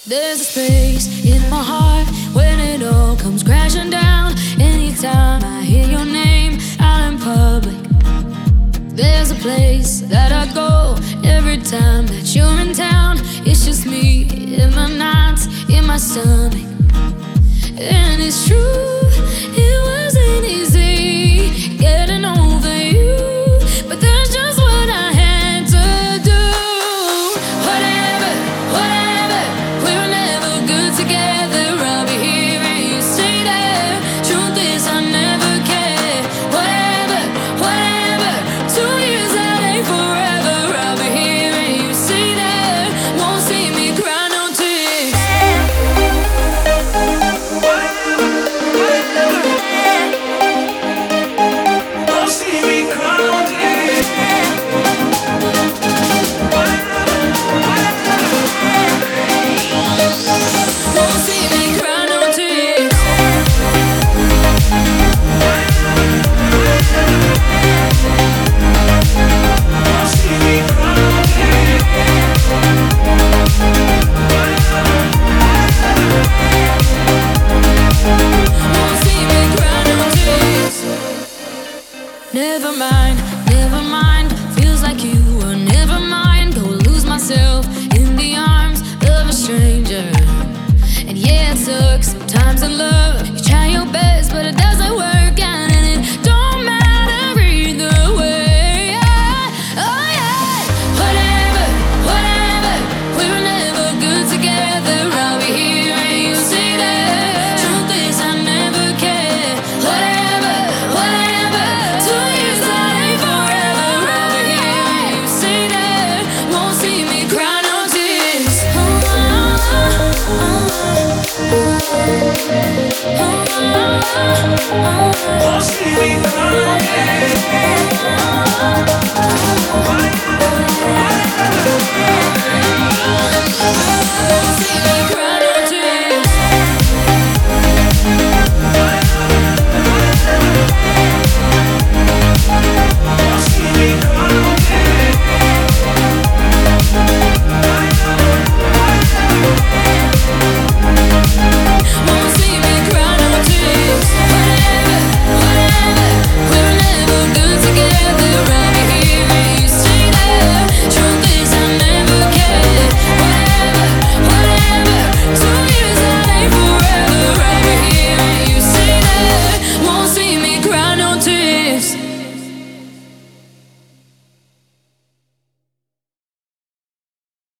There's a space in my heart when it all comes crashing down. Anytime I hear your name out in public, there's a place that I go every time that you're in town. It's just me in my nights, in my stomach. And it's true, it wasn't easy getting over you, but that's just what I had to do. Whatever, whatever, we were never good together. I'll be here and you stay there. Truth is I never cared. Whatever, whatever, 2 years that ain't forever. I'll be here and you stay there. Won't see me cry no tears. Never mind, never mind. Feels like you were never mind. Go lose myself in the arms of a stranger. And yeah, it sucks sometimes in love. You try your best, but it doesn't work out, and it don't matter either way. Oh yeah, whatever, whatever. We were never good together. I'll be here and you stay there. Truth is I never cared. Whatever, whatever. 2 years that ain't forever. I'll be here and you stay there. Won't see me cry no tears. Won't see me cry.